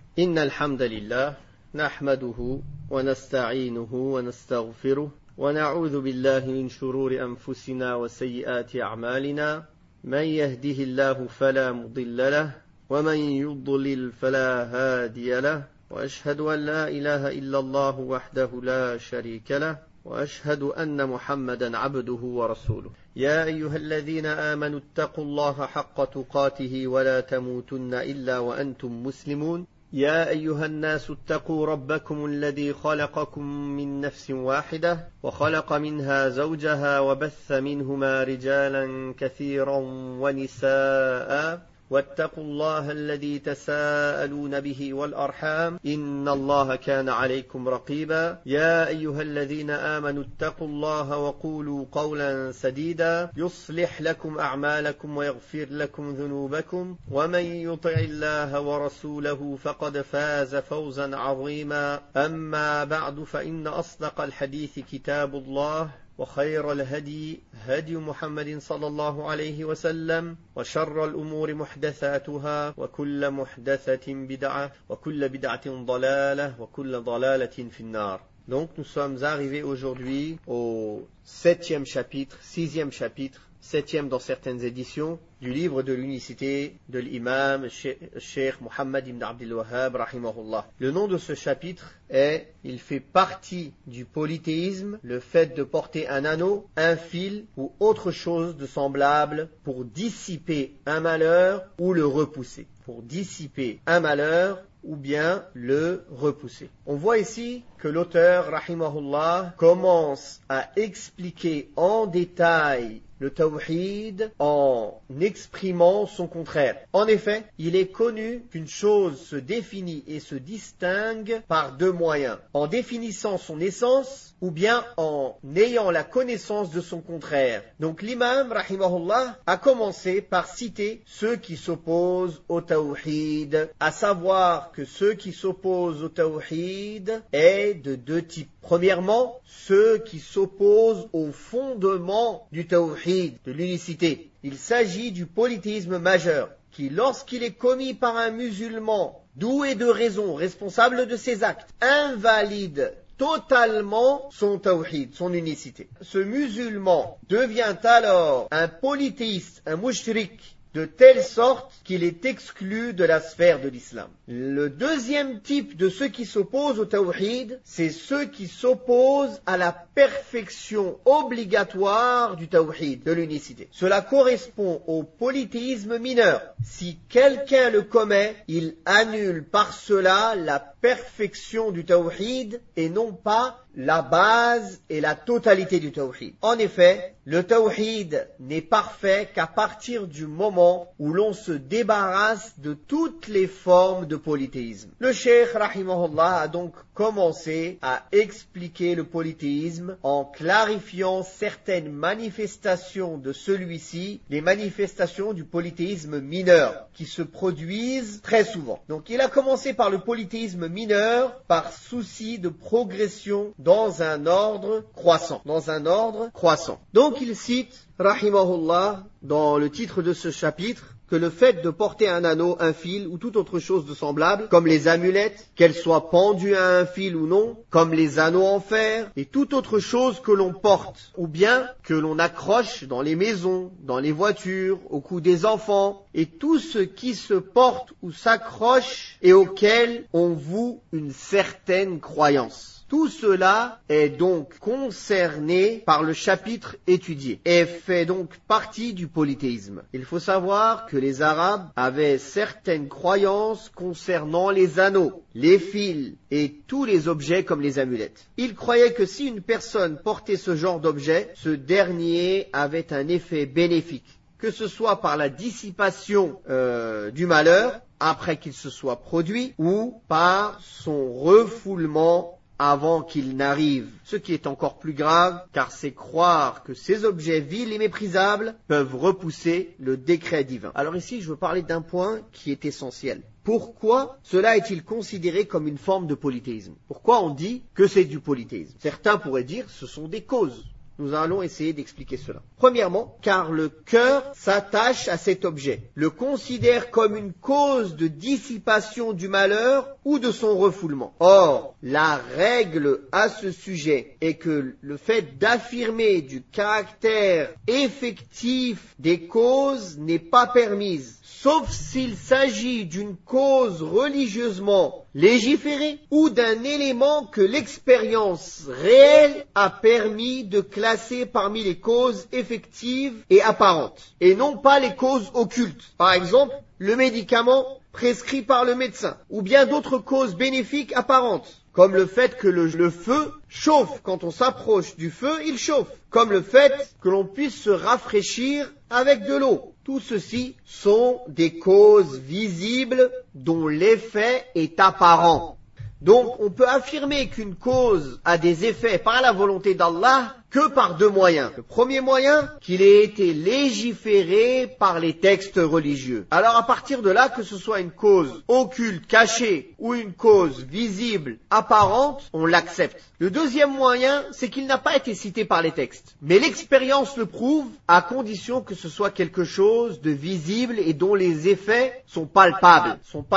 إن الحمد لله نحمده ونستعينه ونستغفره ونعوذ بالله من شرور أنفسنا وسيئات أعمالنا من يهده الله فلا مضل له ومن يضلل فلا هادي له وأشهد أن لا إله إلا الله وحده لا شريك له وأشهد أن محمدا عبده ورسوله يا أيها الذين آمنوا اتقوا الله حق تقاته ولا تموتن إلا وأنتم مسلمون يا أيها الناس اتقوا ربكم الذي خلقكم من نفس واحدة وخلق منها زوجها وبث منهما رجالا كثيرا ونساء واتقوا الله الذي تساءلون به والأرحام إن الله كان عليكم رقيبا يا أيها الذين آمنوا اتقوا الله وقولوا قولا سديدا يصلح لكم أعمالكم ويغفر لكم ذنوبكم ومن يطع الله ورسوله فقد فاز فوزا عظيما أما بعد فإن أصدق الحديث كتاب الله وخير الهدي هدي محمد صلى الله عليه وسلم وشر الأمور محدثاتها وكل محدثة بدعة وكل بدعة ضلالة وكل ضلالة في النار. Donc nous sommes arrivés aujourd'hui au 7e chapitre, 6e chapitre, 7e dans certaines éditions du livre de l'unicité de l'imam Cheikh Mohammed ibn Abdul Wahhab rahimahullah. Le nom de ce chapitre est, il fait partie du polythéisme, le fait de porter un anneau, un fil ou autre chose de semblable pour dissiper un malheur ou le repousser. Pour dissiper un malheur ou bien le repousser. On voit ici que l'auteur, rahimahullah, commence à expliquer en détail le tawhid en exprimant son contraire. En effet, il est connu qu'une chose se définit et se distingue par deux moyens. En définissant son essence ou bien en ayant la connaissance de son contraire. Donc l'imam, rahimahullah, a commencé par citer ceux qui s'opposent au tawhid, à savoir que ceux qui s'opposent au tawhid est de deux types. Premièrement, ceux qui s'opposent au fondement du tawhid, de l'unicité. Il s'agit du polythéisme majeur, qui lorsqu'il est commis par un musulman doué de raison, responsable de ses actes, invalide totalement son tawhid, son unicité. Ce musulman devient alors un polythéiste, un mushrik, de telle sorte qu'il est exclu de la sphère de l'islam. Le deuxième type de ceux qui s'opposent au tawhid, c'est ceux qui s'opposent à la perfection obligatoire du tawhid, de l'unicité. Cela correspond au polythéisme mineur. Si quelqu'un le commet, il annule par cela la perfection du tawhid et non pas la base et la totalité du tawhid. En effet, le tawhid n'est parfait qu'à partir du moment où l'on se débarrasse de toutes les formes de polythéisme. Le cheikh rahimahullah a donc commencé à expliquer le polythéisme en clarifiant certaines manifestations de celui-ci, les manifestations du polythéisme mineur qui se produisent très souvent. Donc il a commencé par le polythéisme mineur par souci de progression dans un ordre croissant. Donc il cite, rahimahullah, dans le titre de ce chapitre, que le fait de porter un anneau, un fil ou toute autre chose de semblable, comme les amulettes, qu'elles soient pendues à un fil ou non, comme les anneaux en fer, et toute autre chose que l'on porte, ou bien que l'on accroche dans les maisons, dans les voitures, au cou des enfants, et tout ce qui se porte ou s'accroche et auquel on voue une certaine croyance. Tout cela est donc concerné par le chapitre étudié et fait donc partie du polythéisme. Il faut savoir que les Arabes avaient certaines croyances concernant les anneaux, les fils et tous les objets comme les amulettes. Ils croyaient que si une personne portait ce genre d'objet, ce dernier avait un effet bénéfique, que ce soit par la dissipation du malheur après qu'il se soit produit ou par son refoulement avant qu'il n'arrive. Ce qui est encore plus grave, car c'est croire que ces objets vils et méprisables peuvent repousser le décret divin. Alors ici, je veux parler d'un point qui est essentiel. Pourquoi cela est-il considéré comme une forme de polythéisme? Pourquoi on dit que c'est du polythéisme? Certains pourraient dire ce sont des causes. Nous allons essayer d'expliquer cela. Premièrement, car le cœur s'attache à cet objet, le considère comme une cause de dissipation du malheur ou de son refoulement. Or, la règle à ce sujet est que le fait d'affirmer du caractère effectif des causes n'est pas permise, sauf s'il s'agit d'une cause religieusement légiférée ou d'un élément que l'expérience réelle a permis de classer parmi les causes effectives et apparentes, et non pas les causes occultes. Par exemple, le médicament prescrit par le médecin, ou bien d'autres causes bénéfiques apparentes, comme le fait que le feu chauffe. Quand on s'approche du feu, il chauffe. Comme le fait que l'on puisse se rafraîchir avec de l'eau. Tout ceci sont des causes visibles dont l'effet est apparent. Donc, on peut affirmer qu'une cause a des effets par la volonté d'Allah que par deux moyens. Le premier moyen, qu'il ait été légiféré par les textes religieux. Alors, à partir de là, que ce soit une cause occulte, cachée, ou une cause visible, apparente, on l'accepte. Le deuxième moyen, c'est qu'il n'a pas été cité par les textes. Mais l'expérience le prouve, à condition que ce soit quelque chose de visible et dont les effets sont palpables.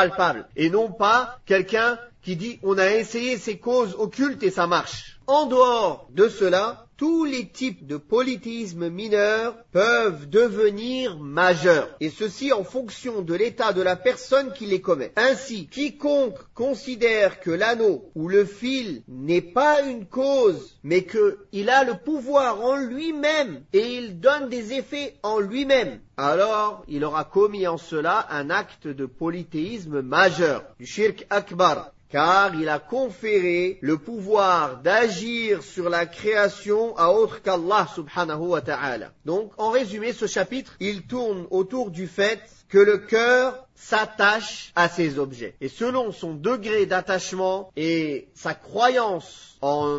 Et non pas quelqu'un qui dit on a essayé ces causes occultes et ça marche. En dehors de cela, tous les types de polythéisme mineur peuvent devenir majeurs, et ceci en fonction de l'état de la personne qui les commet. Ainsi, quiconque considère que l'anneau ou le fil n'est pas une cause, mais qu'il a le pouvoir en lui-même et il donne des effets en lui-même, alors il aura commis en cela un acte de polythéisme majeur, du shirk akbar. Car il a conféré le pouvoir d'agir sur la création à autre qu'Allah subhanahu wa ta'ala. Donc, en résumé, ce chapitre, il tourne autour du fait que le cœur s'attache à ces objets. Et selon son degré d'attachement et sa croyance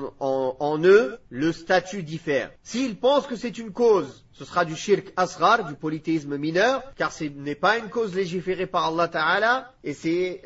en eux, le statut diffère. S'il pense que c'est une cause, ce sera du shirk asghar, du polythéisme mineur, car ce n'est pas une cause légiférée par Allah Ta'ala, et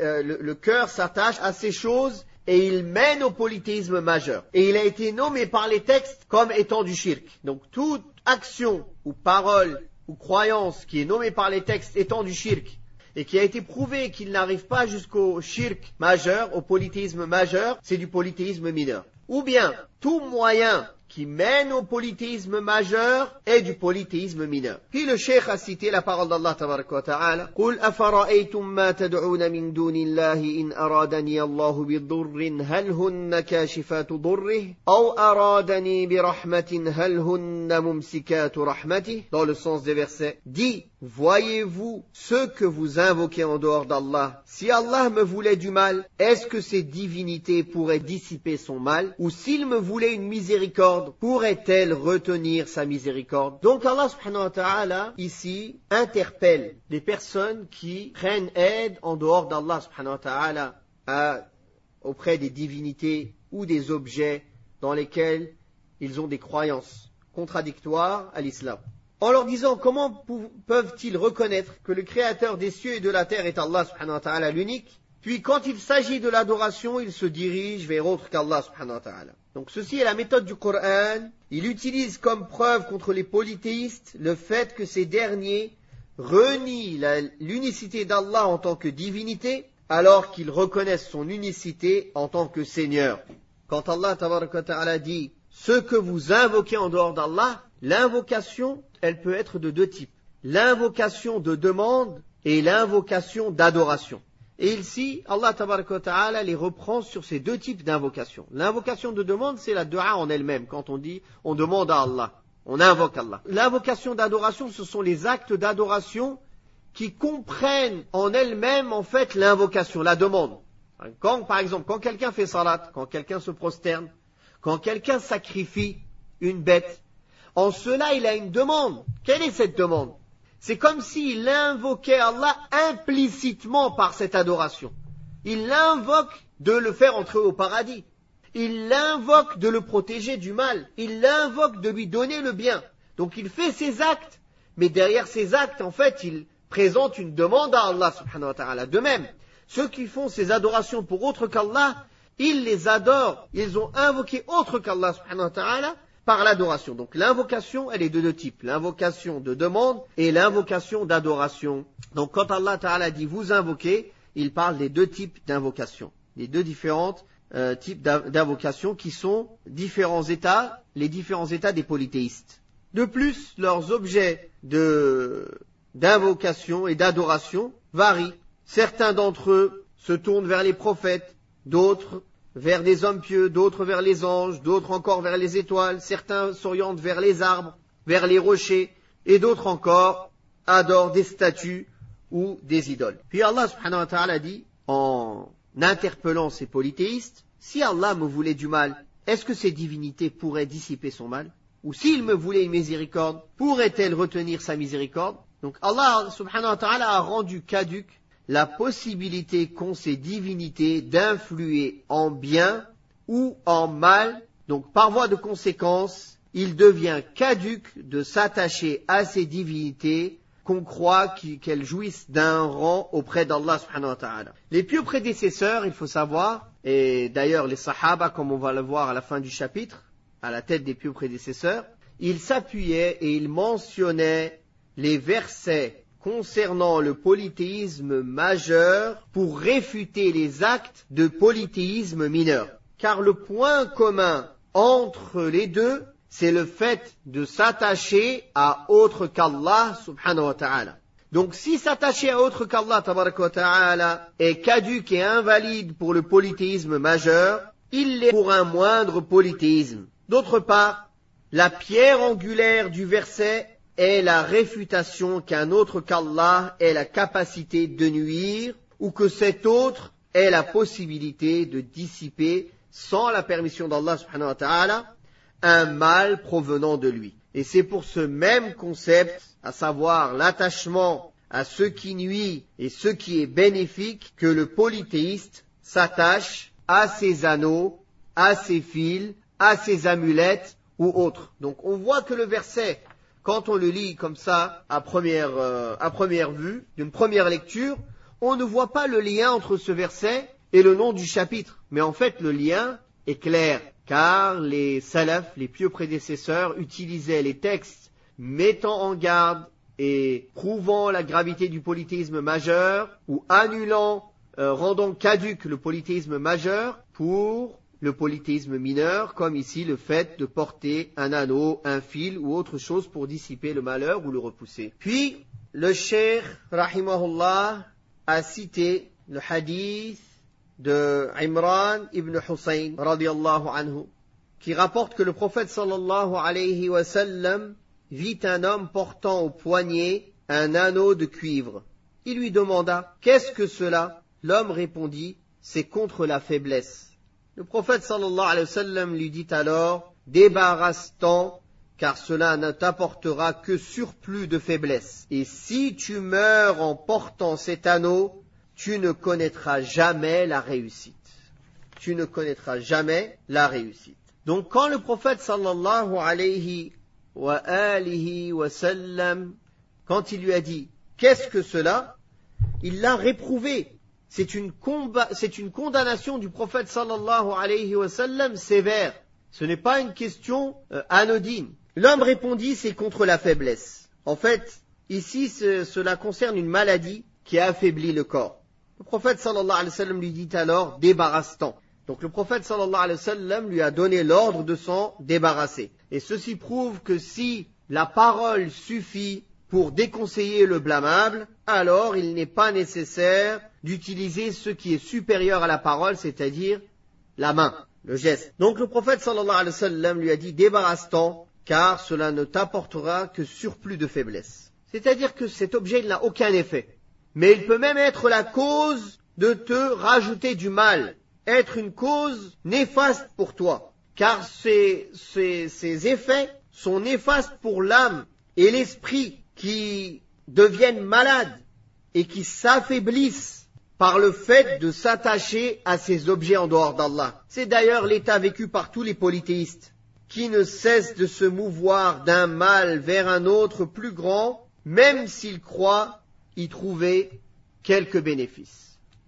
le cœur s'attache à ces choses et il mène au polythéisme majeur. Et il a été nommé par les textes comme étant du shirk. Donc toute action ou parole ou croyance qui est nommée par les textes étant du shirk, et qui a été prouvé qu'il n'arrive pas jusqu'au shirk majeur, au polythéisme majeur, c'est du polythéisme mineur. Ou bien, tout moyen qui mène au polythéisme majeur est du polythéisme mineur. Puis le cheikh a cité la parole d'Allah tabaraka wa ta'ala: قُلْ أَفَرَأَيْتُمْ مَا تَدْعُونَ مِنْ دُونِ اللَّهِ إِنْ أَرَادَنِيَ اللَّهُ بِضُرٍّ هَلْ هُنَّ كَاشِفَاتُ ضُرِّهِ أَوْ أَرَادَنِي بِرَحْمَةٍ هَلْ هُنَّ مُمْسِكَاتُ رَحْمَتِهِ. Dans le sens des versets, dit: voyez-vous ceux que vous invoquez en dehors d'Allah? Si Allah me voulait du mal, est-ce que ces divinités pourraient dissiper son mal? Ou s'il me voulait une miséricorde, pourrait-elle retenir sa miséricorde? Donc Allah subhanahu wa ta'ala ici interpelle les personnes qui prennent aide en dehors d'Allah subhanahu wa ta'ala auprès des divinités ou des objets dans lesquels ils ont des croyances contradictoires à l'islam, en leur disant comment peuvent-ils reconnaître que le créateur des cieux et de la terre est Allah subhanahu wa ta'ala l'unique, puis quand il s'agit de l'adoration, ils se dirigent vers autre qu'Allah subhanahu wa ta'ala. Donc ceci est la méthode du Coran. Il utilise comme preuve contre les polythéistes le fait que ces derniers renient l'unicité d'Allah en tant que divinité, alors qu'ils reconnaissent son unicité en tant que Seigneur. Quand Allah tabaraka wa ta'ala dit « ce que vous invoquez en dehors d'Allah », l'invocation, elle peut être de deux types. L'invocation de demande et l'invocation d'adoration. Et ici, Allah tabaraka wa ta'ala les reprend sur ces deux types d'invocation. L'invocation de demande, c'est la dua en elle-même. Quand on dit, on demande à Allah, on invoque Allah. L'invocation d'adoration, ce sont les actes d'adoration qui comprennent en elles-mêmes, en fait, l'invocation, la demande. Par exemple, quand quelqu'un fait salat, quand quelqu'un se prosterne, quand quelqu'un sacrifie une bête, en cela, il a une demande. Quelle est cette demande? C'est comme s'il invoquait Allah implicitement par cette adoration. Il l'invoque de le faire entrer au paradis. Il l'invoque de le protéger du mal. Il l'invoque de lui donner le bien. Donc il fait ses actes, mais derrière ces actes, en fait, il présente une demande à Allah subhanahu wa ta'ala. De même, ceux qui font ces adorations pour autre qu'Allah, ils les adorent. Ils ont invoqué autre qu'Allah subhanahu wa ta'ala par l'adoration. Donc l'invocation, elle est de deux types. L'invocation de demande et l'invocation d'adoration. Donc quand Allah Ta'ala dit vous invoquez, il parle des deux types d'invocation. Les deux différentes types d'invocation qui sont différents états, les différents états des polythéistes. De plus, leurs objets d'invocation et d'adoration varient. Certains d'entre eux se tournent vers les prophètes, d'autres vers des hommes pieux, d'autres vers les anges, d'autres encore vers les étoiles, certains s'orientent vers les arbres, vers les rochers, et d'autres encore adorent des statues ou des idoles. Puis Allah subhanahu wa ta'ala dit, en interpellant ces polythéistes, si Allah me voulait du mal, est-ce que ces divinités pourraient dissiper son mal? Ou s'il me voulait une miséricorde, pourrait-elle retenir sa miséricorde? Donc Allah subhanahu wa ta'ala a rendu caduque la possibilité qu'ont ces divinités d'influer en bien ou en mal. Donc par voie de conséquence, il devient caduque de s'attacher à ces divinités qu'on croit qu'elles jouissent d'un rang auprès d'Allah subhanahu wa ta'ala. Les pieux prédécesseurs, il faut savoir, et d'ailleurs les sahaba, comme on va le voir à la fin du chapitre, à la tête des pieux prédécesseurs, ils s'appuyaient et ils mentionnaient les versets concernant le polythéisme majeur pour réfuter les actes de polythéisme mineur. Car le point commun entre les deux, c'est le fait de s'attacher à autre qu'Allah subhanahu wa ta'ala. Donc si s'attacher à autre qu'Allah tabaraka wa ta'ala est caduque et invalide pour le polythéisme majeur, il l'est pour un moindre polythéisme. D'autre part, la pierre angulaire du verset est la réfutation qu'un autre qu'Allah ait la capacité de nuire ou que cet autre ait la possibilité de dissiper sans la permission d'Allah subhanahu wa ta'ala un mal provenant de lui. Et c'est pour ce même concept, à savoir l'attachement à ce qui nuit et ce qui est bénéfique, que le polythéiste s'attache à ses anneaux, à ses fils, à ses amulettes ou autres. Donc on voit que le verset, quand on le lit comme ça, à première vue, d'une première lecture, on ne voit pas le lien entre ce verset et le nom du chapitre. Mais en fait, le lien est clair, car les salafs, les pieux prédécesseurs, utilisaient les textes mettant en garde et prouvant la gravité du polythéisme majeur, ou annulant, rendant caduque le polythéisme majeur pour le polythéisme mineur, comme ici le fait de porter un anneau, un fil ou autre chose pour dissiper le malheur ou le repousser. Puis, le cheikh, rahimahullah, a cité le hadith de Imran ibn Hussein, radiyallahu anhu, qui rapporte que le prophète sallallahu alayhi wa sallam vit un homme portant au poignet un anneau de cuivre. Il lui demanda, qu'est-ce que cela? L'homme répondit, c'est contre la faiblesse. Le prophète sallallahu alayhi wa sallam lui dit alors, débarrasse-t'en, car cela ne t'apportera que surplus de faiblesse. Et si tu meurs en portant cet anneau, tu ne connaîtras jamais la réussite. Tu ne connaîtras jamais la réussite. Donc quand le prophète sallallahu alayhi wa alihi wa sallam, quand il lui a dit, qu'est-ce que cela? Il l'a réprouvé. C'est une condamnation du prophète sallallahu alayhi wa sallam sévère. Ce n'est pas une question anodine. L'homme répondit, c'est contre la faiblesse. En fait, ici, cela concerne une maladie qui affaiblit le corps. Le prophète sallallahu alayhi wa sallam lui dit alors, débarrasse-t'en. Donc le prophète sallallahu alayhi wa sallam lui a donné l'ordre de s'en débarrasser. Et ceci prouve que si la parole suffit pour déconseiller le blâmable, alors il n'est pas nécessaire d'utiliser ce qui est supérieur à la parole, c'est-à-dire la main, le geste. Donc le prophète sallallahu alayhi wa sallam lui a dit, débarrasse-t'en, car cela ne t'apportera que surplus de faiblesse. C'est-à-dire que cet objet n'a aucun effet. Mais il peut même être la cause de te rajouter du mal, être une cause néfaste pour toi, car ces effets sont néfastes pour l'âme et l'esprit qui deviennent malades et qui s'affaiblissent par le fait de s'attacher à ces objets en dehors d'Allah. C'est d'ailleurs l'état vécu par tous les polythéistes, qui ne cessent de se mouvoir d'un mal vers un autre plus grand, même s'ils croient y trouver quelques bénéfices.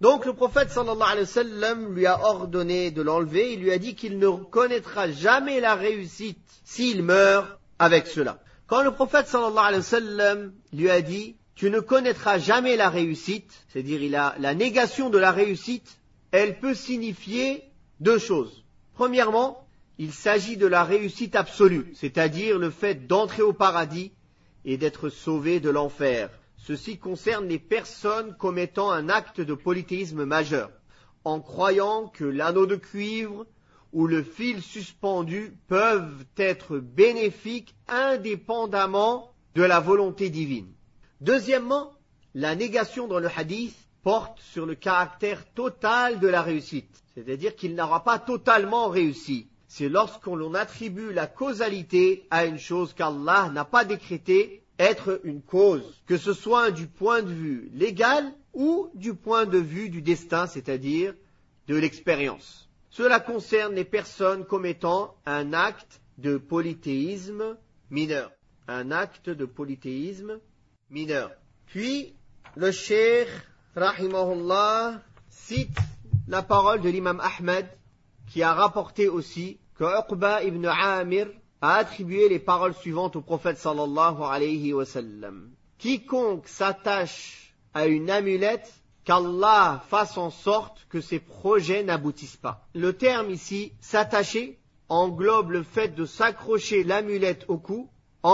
Donc le prophète sallallahu alayhi wa sallam lui a ordonné de l'enlever. Il lui a dit qu'il ne connaîtra jamais la réussite s'il meurt avec cela. Quand le prophète sallallahu alayhi wa sallam lui a dit « Tu ne connaîtras jamais la réussite », c'est-à-dire la négation de la réussite, elle peut signifier deux choses. Premièrement, il s'agit de la réussite absolue, c'est-à-dire le fait d'entrer au paradis et d'être sauvé de l'enfer. Ceci concerne les personnes commettant un acte de polythéisme majeur, en croyant que l'anneau de cuivre ou le fil suspendu peuvent être bénéfiques indépendamment de la volonté divine. Deuxièmement, la négation dans le hadith porte sur le caractère total de la réussite, c'est-à-dire qu'il n'aura pas totalement réussi. C'est lorsqu'on attribue la causalité à une chose qu'Allah n'a pas décrétée être une cause, que ce soit du point de vue légal ou du point de vue du destin, c'est-à-dire de l'expérience. Cela concerne les personnes commettant un acte de polythéisme mineur. Un acte de polythéisme mineur. Puis, le cheikh, rahimahullah, cite la parole de l'imam Ahmed, qui a rapporté aussi que Uqba ibn Amir a attribué les paroles suivantes au prophète sallallahu alayhi wa sallam. Quiconque s'attache à une amulette, qu'Allah fasse en sorte que ses projets n'aboutissent pas. Le terme ici, s'attacher, englobe le fait de s'accrocher l'amulette au cou,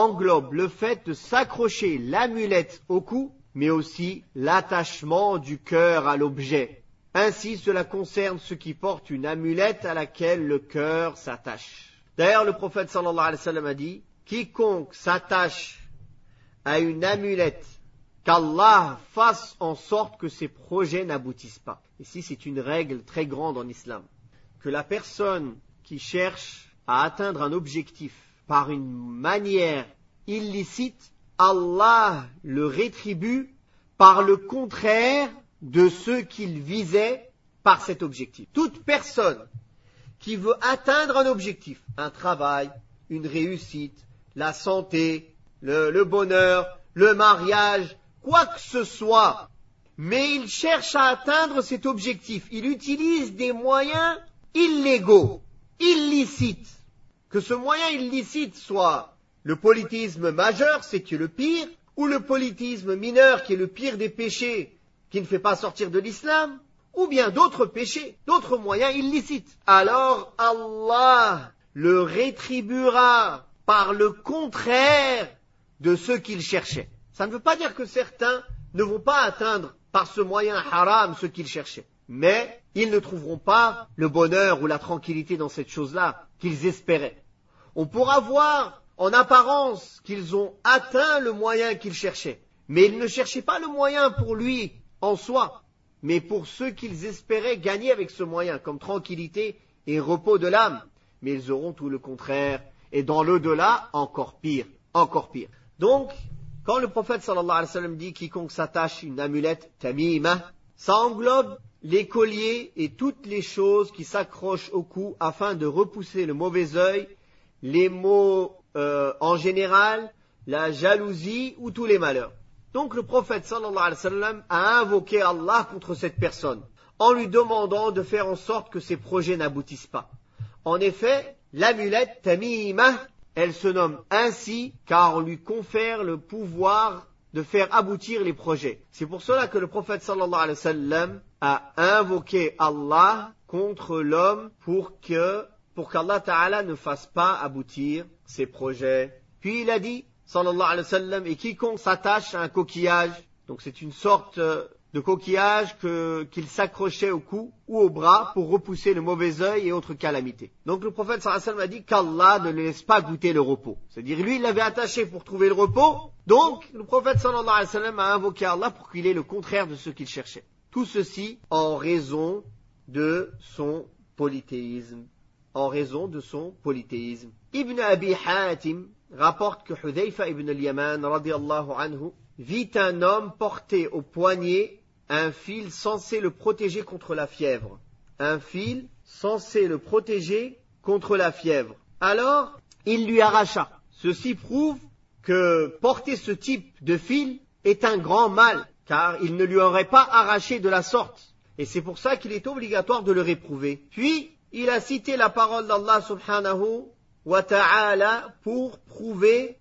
mais aussi l'attachement du cœur à l'objet. Ainsi, cela concerne ceux qui portent une amulette à laquelle le cœur s'attache. D'ailleurs, le prophète sallallahu alayhi wa sallam a dit, quiconque s'attache à une amulette, qu'Allah fasse en sorte que ses projets n'aboutissent pas. Ici, c'est une règle très grande en islam. Que la personne qui cherche à atteindre un objectif par une manière illicite, Allah le rétribue par le contraire de ce qu'il visait par cet objectif. Toute personne qui veut atteindre un objectif, un travail, une réussite, la santé, le bonheur, le mariage, quoi que ce soit, mais il cherche à atteindre cet objectif. Il utilise des moyens illégaux, illicites. Que ce moyen illicite soit le polythéisme majeur, c'est qui est le pire, ou le polythéisme mineur, qui est le pire des péchés, qui ne fait pas sortir de l'islam, ou bien d'autres péchés, d'autres moyens illicites. Alors Allah le rétribuera par le contraire de ce qu'il cherchait. Ça ne veut pas dire que certains ne vont pas atteindre par ce moyen haram ce qu'ils cherchaient. Mais ils ne trouveront pas le bonheur ou la tranquillité dans cette chose-là qu'ils espéraient. On pourra voir en apparence qu'ils ont atteint le moyen qu'ils cherchaient. Mais ils ne cherchaient pas le moyen pour lui en soi, mais pour ceux qu'ils espéraient gagner avec ce moyen, comme tranquillité et repos de l'âme. Mais ils auront tout le contraire. Et dans l'au-delà, encore pire, encore pire. Donc, quand le prophète sallallahu alayhi wa sallam dit quiconque s'attache une amulette tamima, ça englobe les colliers et toutes les choses qui s'accrochent au cou afin de repousser le mauvais œil, les maux en général, la jalousie ou tous les malheurs. Donc le prophète sallallahu alayhi wa sallam a invoqué Allah contre cette personne en lui demandant de faire en sorte que ses projets n'aboutissent pas. En effet, l'amulette tamima, elle se nomme ainsi car on lui confère le pouvoir de faire aboutir les projets. C'est pour cela que le prophète sallallahu alayhi wa sallam a invoqué Allah contre l'homme pour qu'Allah Ta'ala ne fasse pas aboutir ses projets. Puis il a dit, sallallahu alayhi wa sallam, et quiconque s'attache à un coquillage, donc c'est une sorte de coquillage qu'il s'accrochait au cou ou au bras pour repousser le mauvais œil et autres calamités. Donc le prophète sallallahu alayhi wa sallam a dit qu'Allah ne le laisse pas goûter le repos. C'est-à-dire lui il l'avait attaché pour trouver le repos, donc le prophète sallallahu alayhi wa sallam a invoqué Allah pour qu'il ait le contraire de ce qu'il cherchait. Tout ceci en raison de son polythéisme. Ibn Abi Hatim rapporte que Hudhayfa ibn al-Yaman radiyallahu anhu vit un homme porter au poignet un fil censé le protéger contre la fièvre. Alors, il lui arracha. Ceci prouve que porter ce type de fil est un grand mal, car il ne lui aurait pas arraché de la sorte. Et c'est pour ça qu'il est obligatoire de le réprouver. Puis, il a cité la parole d'Allah subhanahu wa ta'ala pour prouver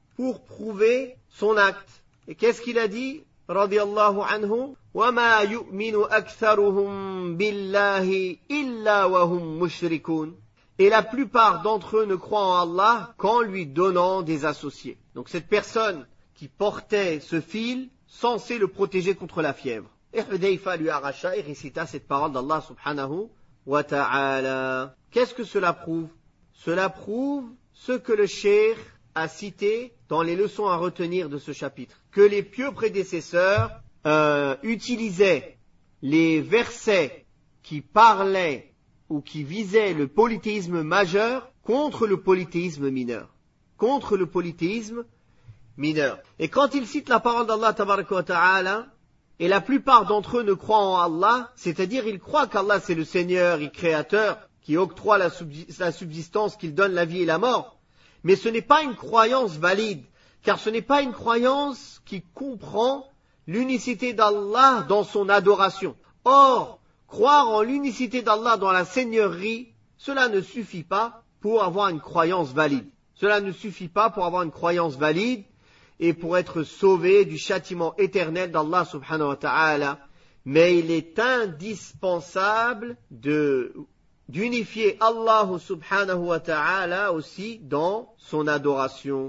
son acte. Et qu'est-ce qu'il a dit? Radiyallahu anhu. وَمَا يُؤْمِنُ أَكْثَرُهُمْ بِاللَّهِ إِلَّا وَهُمْ مُشْرِكُونَ. Et la plupart d'entre eux ne croient en Allah qu'en lui donnant des associés. Donc cette personne qui portait ce fil, censé le protéger contre la fièvre. Et Hudayfa lui arracha et récita cette parole d'Allah subhanahu wa ta'ala. Qu'est-ce que cela prouve? Cela prouve ce que le cheikh a cité dans les leçons à retenir de ce chapitre. Que les pieux prédécesseurs utilisaient les versets qui parlaient ou qui visaient le polythéisme majeur contre le polythéisme mineur. Contre le polythéisme mineur. Et quand il cite la parole d'Allah tabaraka wa ta'ala, et la plupart d'entre eux ne croient en Allah, c'est-à-dire ils croient qu'Allah c'est le Seigneur et Créateur, qui octroie la subsistance, qu'il donne la vie et la mort, mais ce n'est pas une croyance valide, car ce n'est pas une croyance qui comprend l'unicité d'Allah dans son adoration. Or, croire en l'unicité d'Allah dans la seigneurie, cela ne suffit pas pour avoir une croyance valide. Cela ne suffit pas pour avoir une croyance valide et pour être sauvé du châtiment éternel d'Allah subhanahu wa ta'ala. Mais il est indispensable d'unifier Allah subhanahu wa ta'ala aussi dans son adoration.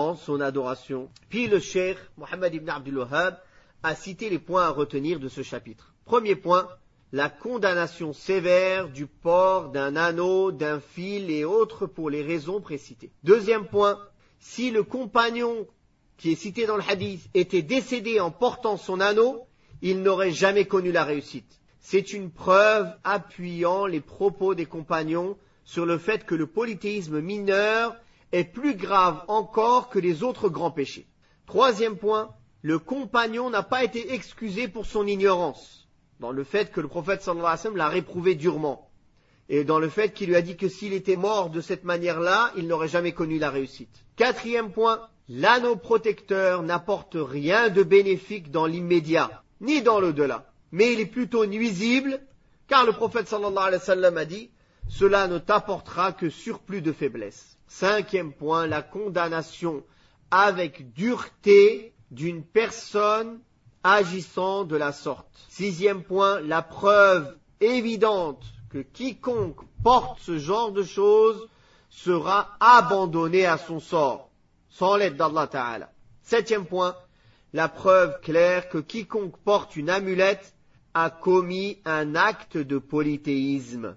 Puis le cheikh Mohammed ibn Abdul Wahhab a cité les points à retenir de ce chapitre. Premier point, la condamnation sévère du port d'un anneau, d'un fil et autres pour les raisons précitées. Deuxième point, si le compagnon qui est cité dans le hadith était décédé en portant son anneau, il n'aurait jamais connu la réussite. C'est une preuve appuyant les propos des compagnons sur le fait que le polythéisme mineur est plus grave encore que les autres grands péchés. Troisième point, le compagnon n'a pas été excusé pour son ignorance, dans le fait que le prophète sallallahu alayhi wa sallam l'a réprouvé durement, et dans le fait qu'il lui a dit que s'il était mort de cette manière-là, il n'aurait jamais connu la réussite. Quatrième point, l'anneau protecteur n'apporte rien de bénéfique dans l'immédiat, ni dans l'au-delà, mais il est plutôt nuisible, car le prophète sallallahu alayhi wa sallam a dit « Cela ne t'apportera que surplus de faiblesse ». Cinquième point, la condamnation avec dureté d'une personne agissant de la sorte. Sixième point, la preuve évidente que quiconque porte ce genre de choses sera abandonné à son sort, sans l'aide d'Allah Ta'ala. Septième point, la preuve claire que quiconque porte une amulette a commis un acte de polythéisme.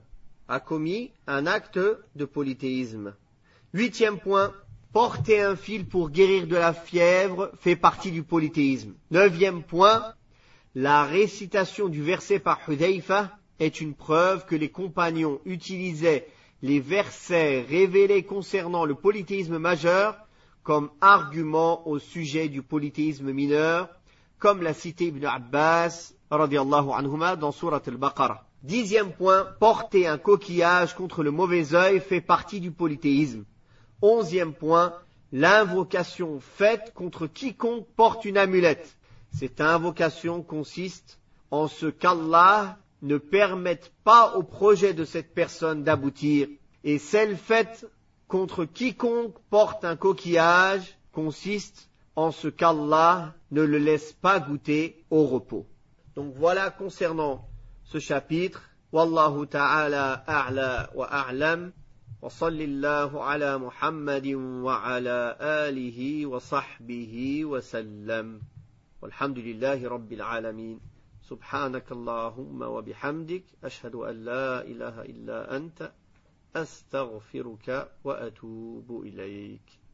Huitième point, porter un fil pour guérir de la fièvre fait partie du polythéisme. Neuvième point, la récitation du verset par Hudayfa est une preuve que les compagnons utilisaient les versets révélés concernant le polythéisme majeur comme argument au sujet du polythéisme mineur, comme l'a cité Ibn Abbas radiyallahu anhuma dans Surat al-Baqarah. Dixième point, porter un coquillage contre le mauvais œil fait partie du polythéisme. Onzième point, l'invocation faite contre quiconque porte une amulette. Cette invocation consiste en ce qu'Allah ne permette pas au projet de cette personne d'aboutir. Et celle faite contre quiconque porte un coquillage consiste en ce qu'Allah ne le laisse pas goûter au repos. Donc voilà concernant ce chapitre. Wallahu ta'ala a'la wa a'lam. وصل الله على محمد وعلى آله وصحبه وسلم والحمد لله رب العالمين سبحانك اللهم وبحمدك أشهد أن لا إله إلا أنت أستغفرك وأتوب إليك